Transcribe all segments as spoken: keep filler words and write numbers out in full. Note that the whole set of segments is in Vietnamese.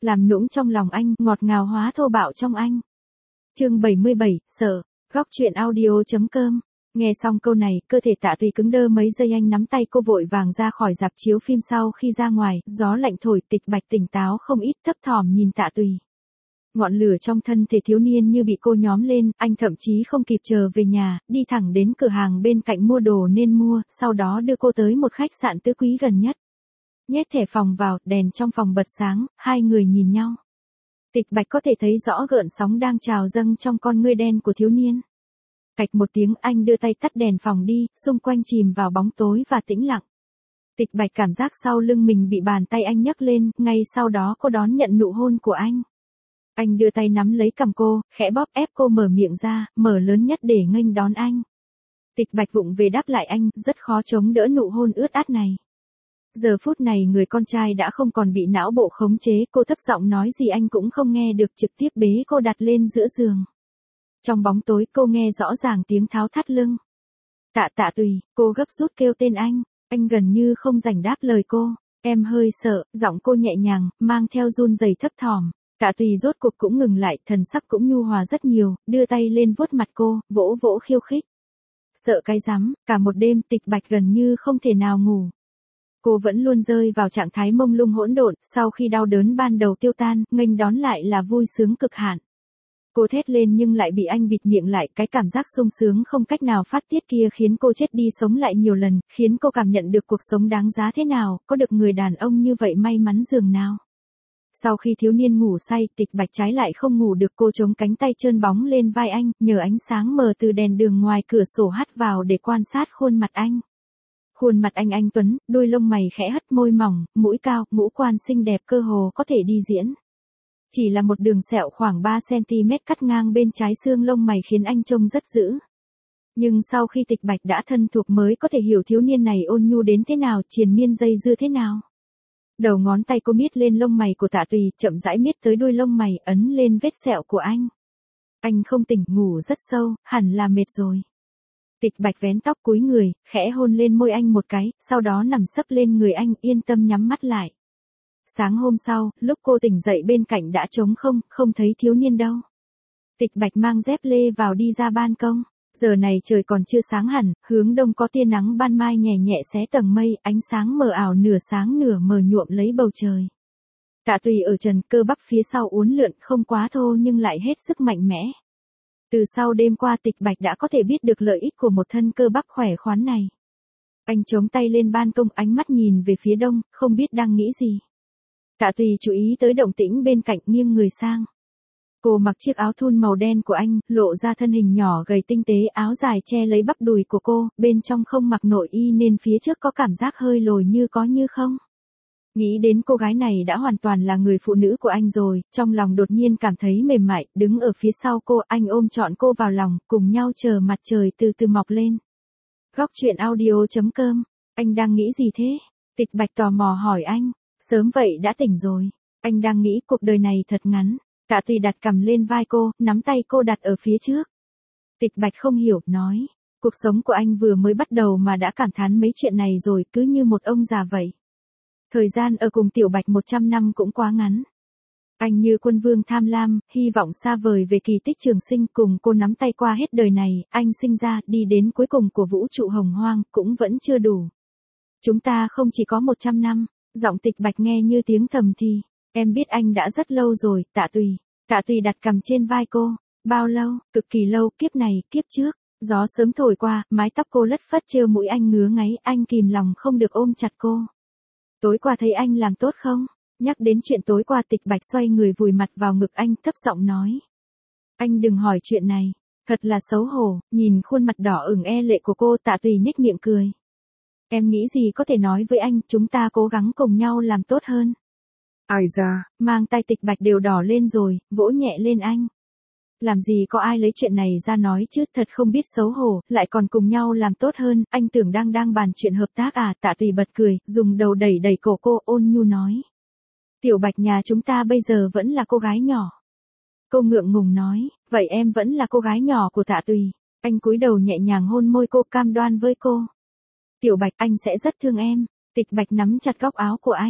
làm nũng trong lòng anh, ngọt ngào hóa thô bạo trong anh. Chương bảy mươi bảy, sợ. Góc truyện audio chấm com. Nghe xong câu này, cơ thể Tạ Tùy cứng đơ mấy giây, anh nắm tay cô vội vàng ra khỏi rạp chiếu phim. Sau khi ra ngoài, gió lạnh thổi, Tịch Bạch tỉnh táo không ít, thấp thỏm nhìn Tạ Tùy. Ngọn lửa trong thân thể thiếu niên như bị cô nhóm lên, anh thậm chí không kịp chờ về nhà, đi thẳng đến cửa hàng bên cạnh mua đồ nên mua, sau đó đưa cô tới một khách sạn tứ quý gần nhất. Nhét thẻ phòng vào, đèn trong phòng bật sáng, hai người nhìn nhau. Tịch Bạch có thể thấy rõ gợn sóng đang trào dâng trong con ngươi đen của thiếu niên. Cạch một tiếng, anh đưa tay tắt đèn phòng đi, xung quanh chìm vào bóng tối và tĩnh lặng. Tịch Bạch cảm giác sau lưng mình bị bàn tay anh nhấc lên, ngay sau đó cô đón nhận nụ hôn của anh. Anh đưa tay nắm lấy cằm cô, khẽ bóp ép cô mở miệng ra, mở lớn nhất để nghênh đón anh. Tịch Bạch vụng về đáp lại anh, rất khó chống đỡ nụ hôn ướt át này. Giờ phút này người con trai đã không còn bị não bộ khống chế, cô thấp giọng nói gì anh cũng không nghe được, trực tiếp bế cô đặt lên giữa giường. Trong bóng tối cô nghe rõ ràng tiếng tháo thắt lưng. Tạ Tạ Tùy, cô gấp rút kêu tên anh, anh gần như không rảnh đáp lời cô. Em hơi sợ, giọng cô nhẹ nhàng, mang theo run rẩy thấp thỏm. Tạ Tùy rốt cuộc cũng ngừng lại, thần sắc cũng nhu hòa rất nhiều, đưa tay lên vuốt mặt cô, vỗ vỗ khiêu khích. Sợ cái rắm, cả một đêm Tịch Bạch gần như không thể nào ngủ. Cô vẫn luôn rơi vào trạng thái mông lung hỗn độn, sau khi đau đớn ban đầu tiêu tan, nghênh đón lại là vui sướng cực hạn. Cô thét lên nhưng lại bị anh bịt miệng lại, cái cảm giác sung sướng không cách nào phát tiết kia khiến cô chết đi sống lại nhiều lần, khiến cô cảm nhận được cuộc sống đáng giá thế nào, có được người đàn ông như vậy may mắn dường nào. Sau khi thiếu niên ngủ say, Tịch Bạch trái lại không ngủ được, cô chống cánh tay trơn bóng lên vai anh, nhờ ánh sáng mờ từ đèn đường ngoài cửa sổ hắt vào để quan sát khuôn mặt anh. Khuôn mặt anh anh tuấn, đôi lông mày khẽ hất, môi mỏng, mũi cao, ngũ quan xinh đẹp cơ hồ có thể đi diễn. Chỉ là một đường sẹo khoảng ba xăng-ti-mét cắt ngang bên trái xương lông mày khiến anh trông rất dữ. Nhưng sau khi Tịch Bạch đã thân thuộc mới có thể hiểu thiếu niên này ôn nhu đến thế nào, triền miên dây dưa thế nào. Đầu ngón tay cô miết lên lông mày của Tạ Tùy, chậm rãi miết tới đuôi lông mày, ấn lên vết sẹo của anh. Anh không tỉnh, ngủ rất sâu, hẳn là mệt rồi. Tịch Bạch vén tóc cúi người, khẽ hôn lên môi anh một cái, sau đó nằm sấp lên người anh, yên tâm nhắm mắt lại. Sáng hôm sau, lúc cô tỉnh dậy bên cạnh đã trống không, không thấy thiếu niên đâu. Tịch Bạch mang dép lê vào đi ra ban công. Giờ này trời còn chưa sáng hẳn, hướng đông có tia nắng ban mai nhẹ nhẹ xé tầng mây, ánh sáng mờ ảo nửa sáng nửa mờ nhuộm lấy bầu trời. Tạ Tùy ở trần, cơ bắp phía sau uốn lượn, không quá thô nhưng lại hết sức mạnh mẽ. Từ sau đêm qua Tịch Bạch đã có thể biết được lợi ích của một thân cơ bắp khỏe khoắn này. Anh chống tay lên ban công, ánh mắt nhìn về phía đông, không biết đang nghĩ gì. Tạ Tùy chú ý tới động tĩnh bên cạnh, nghiêng người sang. Cô mặc chiếc áo thun màu đen của anh, lộ ra thân hình nhỏ gầy tinh tế, áo dài che lấy bắp đùi của cô, bên trong không mặc nội y nên phía trước có cảm giác hơi lồi như có như không. Nghĩ đến cô gái này đã hoàn toàn là người phụ nữ của anh rồi, trong lòng đột nhiên cảm thấy mềm mại, đứng ở phía sau cô, anh ôm trọn cô vào lòng, cùng nhau chờ mặt trời từ từ mọc lên. Góc truyện audio chấm com, anh đang nghĩ gì thế? Tịch Bạch tò mò hỏi anh, sớm vậy đã tỉnh rồi, anh đang nghĩ cuộc đời này thật ngắn. Tạ Tùy đặt cằm lên vai cô, nắm tay cô đặt ở phía trước. Tịch Bạch không hiểu, nói, cuộc sống của anh vừa mới bắt đầu mà đã cảm thán mấy chuyện này rồi, cứ như một ông già vậy. Thời gian ở cùng Tiểu Bạch một trăm năm cũng quá ngắn. Anh như quân vương tham lam, hy vọng xa vời về kỳ tích trường sinh, cùng cô nắm tay qua hết đời này, anh sinh ra, đi đến cuối cùng của vũ trụ hồng hoang, cũng vẫn chưa đủ. Chúng ta không chỉ có một trăm năm, giọng Tịch Bạch nghe như tiếng thầm thì. Em biết anh đã rất lâu rồi, Tạ Tùy. Tạ Tùy đặt cằm trên vai cô. Bao lâu? Cực kỳ lâu, kiếp này, kiếp trước. Gió sớm thổi qua, mái tóc cô lất phất trêu mũi anh ngứa ngáy, anh kìm lòng không được ôm chặt cô. Tối qua thấy anh làm tốt không? Nhắc đến chuyện tối qua, Tịch Bạch xoay người vùi mặt vào ngực anh, thấp giọng nói. Anh đừng hỏi chuyện này. Thật là xấu hổ, nhìn khuôn mặt đỏ ửng e lệ của cô, Tạ Tùy nhếch miệng cười. Em nghĩ gì có thể nói với anh, chúng ta cố gắng cùng nhau làm tốt hơn. Ai ra, mang tay Tịch Bạch đều đỏ lên rồi, vỗ nhẹ lên anh. Làm gì có ai lấy chuyện này ra nói chứ, thật không biết xấu hổ, lại còn cùng nhau làm tốt hơn, anh tưởng đang đang bàn chuyện hợp tác à? Tạ Tùy bật cười, dùng đầu đẩy đẩy cổ cô, ôn nhu nói. Tiểu Bạch nhà chúng ta bây giờ vẫn là cô gái nhỏ. Cô ngượng ngùng nói, vậy em vẫn là cô gái nhỏ của Tạ Tùy. Anh cúi đầu nhẹ nhàng hôn môi cô, cam đoan với cô. Tiểu Bạch, anh sẽ rất thương em. Tịch Bạch nắm chặt góc áo của anh.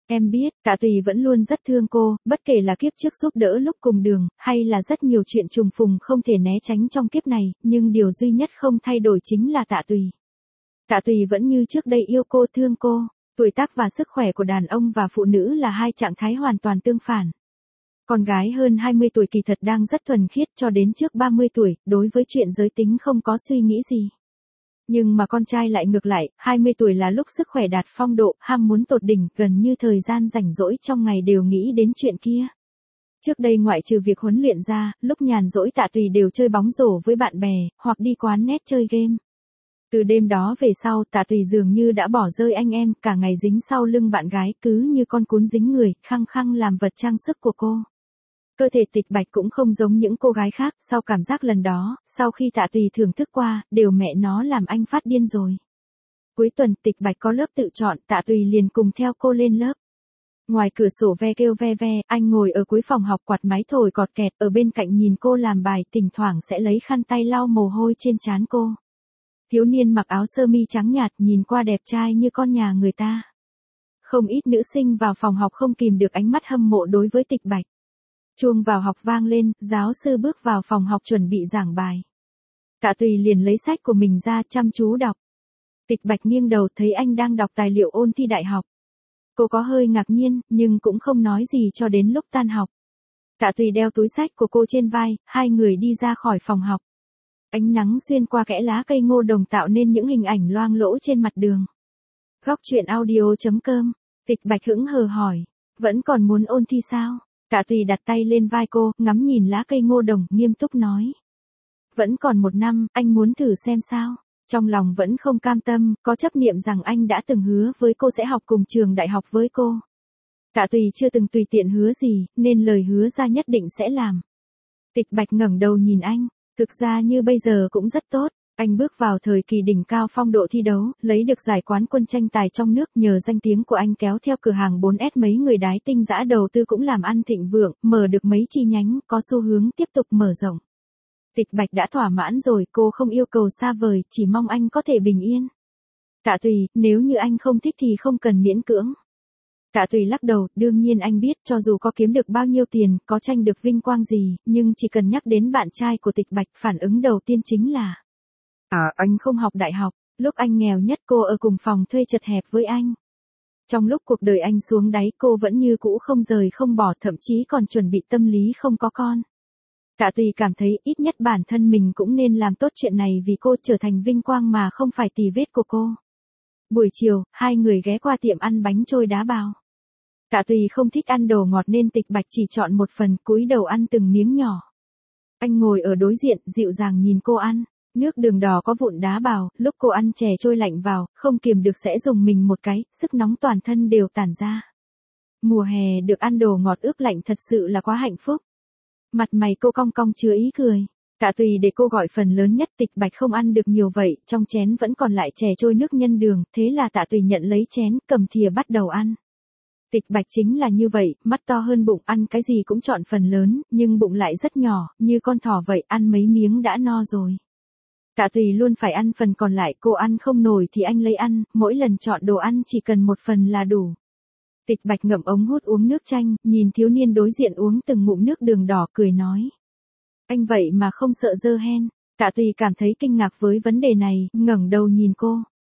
Em biết, Tạ Tùy vẫn luôn rất thương cô, bất kể là kiếp trước giúp đỡ lúc cùng đường, hay là rất nhiều chuyện trùng phùng không thể né tránh trong kiếp này, nhưng điều duy nhất không thay đổi chính là Tạ Tùy. Tạ Tùy vẫn như trước đây yêu cô, thương cô. Tuổi tác và sức khỏe của đàn ông và phụ nữ là hai trạng thái hoàn toàn tương phản. Con gái hơn hai mươi tuổi kỳ thật đang rất thuần khiết cho đến trước ba mươi tuổi, đối với chuyện giới tính không có suy nghĩ gì. Nhưng mà con trai lại ngược lại, hai mươi tuổi là lúc sức khỏe đạt phong độ, ham muốn tột đỉnh, gần như thời gian rảnh rỗi trong ngày đều nghĩ đến chuyện kia. Trước đây ngoại trừ việc huấn luyện ra, lúc nhàn rỗi Tạ Tùy đều chơi bóng rổ với bạn bè, hoặc đi quán net chơi game. Từ đêm đó về sau, Tạ Tùy dường như đã bỏ rơi anh em, cả ngày dính sau lưng bạn gái, cứ như con cún dính người, khăng khăng làm vật trang sức của cô. Cơ thể Tịch Bạch cũng không giống những cô gái khác, sau cảm giác lần đó, sau khi Tạ Tùy thưởng thức qua, đều mẹ nó làm anh phát điên rồi. Cuối tuần Tịch Bạch có lớp tự chọn, Tạ Tùy liền cùng theo cô lên lớp. Ngoài cửa sổ ve kêu ve ve, anh ngồi ở cuối phòng học quạt máy thổi cọt kẹt, ở bên cạnh nhìn cô làm bài, thỉnh thoảng sẽ lấy khăn tay lau mồ hôi trên trán cô. Thiếu niên mặc áo sơ mi trắng nhạt nhìn qua đẹp trai như con nhà người ta. Không ít nữ sinh vào phòng học không kìm được ánh mắt hâm mộ đối với Tịch Bạch. Chuông vào học vang lên, giáo sư bước vào phòng học chuẩn bị giảng bài. Tạ Tùy liền lấy sách của mình ra chăm chú đọc. Tịch Bạch nghiêng đầu thấy anh đang đọc tài liệu ôn thi đại học. Cô có hơi ngạc nhiên, nhưng cũng không nói gì cho đến lúc tan học. Tạ Tùy đeo túi sách của cô trên vai, hai người đi ra khỏi phòng học. Ánh nắng xuyên qua kẽ lá cây ngô đồng tạo nên những hình ảnh loang lỗ trên mặt đường. Góc truyện audio chấm com, Tịch Bạch hững hờ hỏi, vẫn còn muốn ôn thi sao? Tạ Tùy đặt tay lên vai cô, ngắm nhìn lá cây ngô đồng, nghiêm túc nói. Vẫn còn một năm, anh muốn thử xem sao. Trong lòng vẫn không cam tâm, có chấp niệm rằng anh đã từng hứa với cô sẽ học cùng trường đại học với cô. Tạ Tùy chưa từng tùy tiện hứa gì, nên lời hứa ra nhất định sẽ làm. Tịch Bạch ngẩng đầu nhìn anh, thực ra như bây giờ cũng rất tốt. Anh bước vào thời kỳ đỉnh cao phong độ thi đấu, lấy được giải quán quân tranh tài trong nước, nhờ danh tiếng của anh kéo theo cửa hàng bốn S mấy người đái tinh dã đầu tư cũng làm ăn thịnh vượng, mở được mấy chi nhánh, có xu hướng tiếp tục mở rộng. Tịch Bạch đã thỏa mãn rồi, cô không yêu cầu xa vời, chỉ mong anh có thể bình yên. Tạ Tùy, nếu như anh không thích thì không cần miễn cưỡng. Tạ Tùy lắc đầu, đương nhiên anh biết, cho dù có kiếm được bao nhiêu tiền, có tranh được vinh quang gì, nhưng chỉ cần nhắc đến bạn trai của Tịch Bạch, phản ứng đầu tiên chính là à, anh không học đại học, lúc anh nghèo nhất cô ở cùng phòng thuê chật hẹp với anh. Trong lúc cuộc đời anh xuống đáy cô vẫn như cũ không rời không bỏ, thậm chí còn chuẩn bị tâm lý không có con. Tạ Tùy cảm thấy ít nhất bản thân mình cũng nên làm tốt chuyện này vì cô, trở thành vinh quang mà không phải tì vết của cô. Buổi chiều, hai người ghé qua tiệm ăn bánh trôi đá bào. Tạ Tùy không thích ăn đồ ngọt nên Tịch Bạch chỉ chọn một phần, cúi đầu ăn từng miếng nhỏ. Anh ngồi ở đối diện, dịu dàng nhìn cô ăn. Nước đường đỏ có vụn đá bào, lúc cô ăn chè trôi lạnh vào, không kiềm được sẽ dùng mình một cái, sức nóng toàn thân đều tản ra. Mùa hè được ăn đồ ngọt ướp lạnh thật sự là quá hạnh phúc. Mặt mày cô cong cong chứa ý cười. Tạ Tùy để cô gọi phần lớn nhất, Tịch Bạch không ăn được nhiều vậy, trong chén vẫn còn lại chè trôi nước nhân đường, thế là Tạ Tùy nhận lấy chén, cầm thìa bắt đầu ăn. Tịch Bạch chính là như vậy, mắt to hơn bụng, ăn cái gì cũng chọn phần lớn, nhưng bụng lại rất nhỏ, như con thỏ vậy, ăn mấy miếng đã no rồi. Tạ Tùy luôn phải ăn phần còn lại, cô ăn không nổi thì anh lấy ăn, mỗi lần chọn đồ ăn chỉ cần một phần là đủ. Tịch Bạch ngậm ống hút uống nước chanh, nhìn thiếu niên đối diện uống từng ngụm nước đường đỏ, cười nói. Anh vậy mà không sợ dơ hen. Tạ Tùy cảm thấy kinh ngạc với vấn đề này, ngẩng đầu nhìn cô.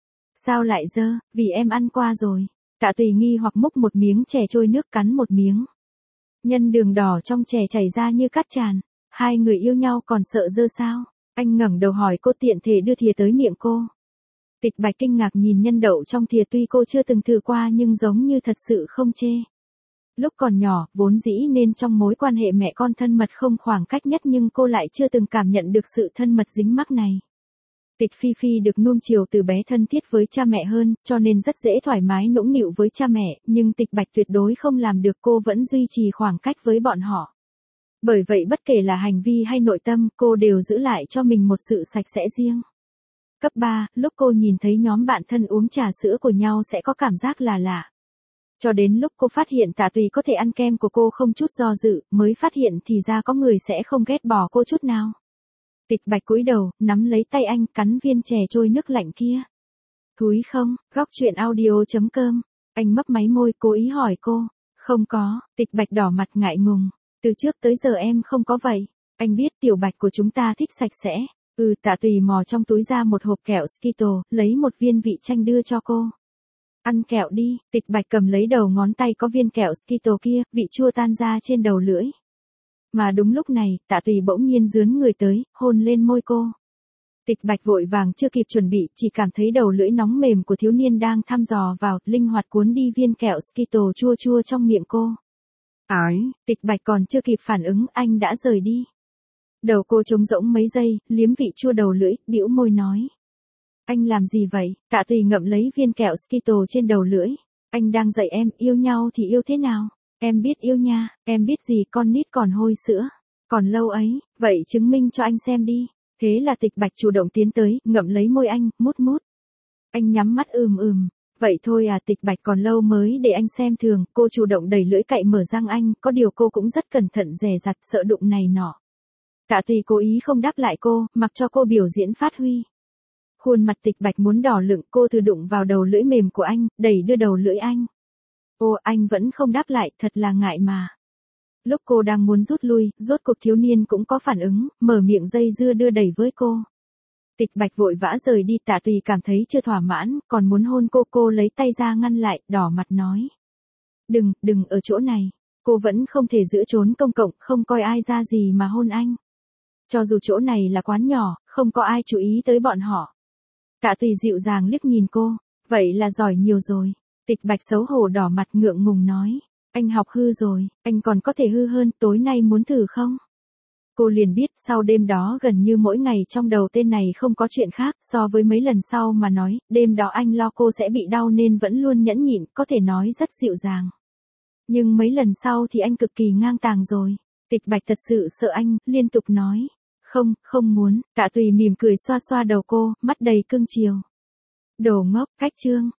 Sao lại dơ, vì em ăn qua rồi. Tạ Tùy nghi hoặc múc một miếng chè trôi nước, cắn một miếng. Nhân đường đỏ trong chè chảy ra như cát tràn. Hai người yêu nhau còn sợ dơ sao? Anh ngẩng đầu hỏi cô, tiện thể đưa thìa tới miệng cô. Tịch Bạch kinh ngạc nhìn nhân đậu trong thìa, tuy cô chưa từng thử qua nhưng giống như thật sự không chê. Lúc còn nhỏ, vốn dĩ nên trong mối quan hệ mẹ con thân mật không khoảng cách nhất, nhưng cô lại chưa từng cảm nhận được sự thân mật dính mắc này. Tịch Phi Phi được nuông chiều từ bé thân thiết với cha mẹ hơn, cho nên rất dễ thoải mái nũng nịu với cha mẹ, nhưng Tịch Bạch tuyệt đối không làm được, cô vẫn duy trì khoảng cách với bọn họ. Bởi vậy bất kể là hành vi hay nội tâm, cô đều giữ lại cho mình một sự sạch sẽ riêng. Cấp ba, lúc cô nhìn thấy nhóm bạn thân uống trà sữa của nhau sẽ có cảm giác là lạ. Cho đến lúc cô phát hiện Tạ Tùy có thể ăn kem của cô không chút do dự, mới phát hiện thì ra có người sẽ không ghét bỏ cô chút nào. Tịch Bạch cúi đầu, nắm lấy tay anh, cắn viên chè trôi nước lạnh kia. Thúi không, góc truyện audio chấm com. Anh mấp máy môi cố ý hỏi cô. Không có, Tịch Bạch đỏ mặt ngại ngùng. Từ trước tới giờ em không có vậy. Anh biết Tiểu Bạch của chúng ta thích sạch sẽ. Ừ, Tạ Tùy mò trong túi ra một hộp kẹo Skittles, lấy một viên vị chanh đưa cho cô. Ăn kẹo đi, Tịch Bạch cầm lấy đầu ngón tay có viên kẹo Skittles kia, vị chua tan ra trên đầu lưỡi. Mà đúng lúc này, Tạ Tùy bỗng nhiên dướn người tới, hôn lên môi cô. Tịch Bạch vội vàng chưa kịp chuẩn bị, chỉ cảm thấy đầu lưỡi nóng mềm của thiếu niên đang thăm dò vào, linh hoạt cuốn đi viên kẹo Skittles chua chua trong miệng cô. Ái, Tịch Bạch còn chưa kịp phản ứng, anh đã rời đi. Đầu cô trống rỗng mấy giây, liếm vị chua đầu lưỡi, bĩu môi nói. Anh làm gì vậy? Tạ Tùy ngậm lấy viên kẹo Skittles trên đầu lưỡi. Anh đang dạy em, yêu nhau thì yêu thế nào? Em biết yêu nha, em biết gì, con nít còn hôi sữa. Còn lâu ấy, vậy chứng minh cho anh xem đi. Thế là Tịch Bạch chủ động tiến tới, ngậm lấy môi anh, mút mút. Anh nhắm mắt ừm ừm. Vậy thôi à, Tịch Bạch còn lâu mới để anh xem thường. Cô chủ động đẩy lưỡi cậy mở răng anh, có điều cô cũng rất cẩn thận dè dặt, sợ đụng này nọ. Tạ Tùy cố ý không đáp lại cô, mặc cho cô biểu diễn phát huy. Khuôn mặt Tịch Bạch muốn đỏ lựng, cô thử đụng vào đầu lưỡi mềm của anh, đẩy đưa đầu lưỡi anh. Ô, anh vẫn không đáp lại, thật là ngại mà. Lúc cô đang muốn rút lui, rốt cuộc thiếu niên cũng có phản ứng, mở miệng dây dưa đưa đẩy với cô. Tịch Bạch vội vã rời đi, Tạ Tùy cảm thấy chưa thỏa mãn, còn muốn hôn cô, cô lấy tay ra ngăn lại, đỏ mặt nói. Đừng, đừng ở chỗ này. Cô vẫn không thể giữ trốn công cộng, không coi ai ra gì mà hôn anh. Cho dù chỗ này là quán nhỏ, không có ai chú ý tới bọn họ. Tạ Tùy dịu dàng liếc nhìn cô, vậy là giỏi nhiều rồi. Tịch Bạch xấu hổ đỏ mặt ngượng ngùng nói. Anh học hư rồi, anh còn có thể hư hơn, tối nay muốn thử không? Cô liền biết sau đêm đó gần như mỗi ngày trong đầu tên này không có chuyện khác so với mấy lần sau mà nói, đêm đó anh lo cô sẽ bị đau nên vẫn luôn nhẫn nhịn, có thể nói rất dịu dàng. Nhưng mấy lần sau thì anh cực kỳ ngang tàng rồi. Tịch Bạch thật sự sợ anh, liên tục nói. Không, không muốn, Tạ Tùy mỉm cười xoa xoa đầu cô, mắt đầy cưng chiều. Đồ ngốc, cách chương.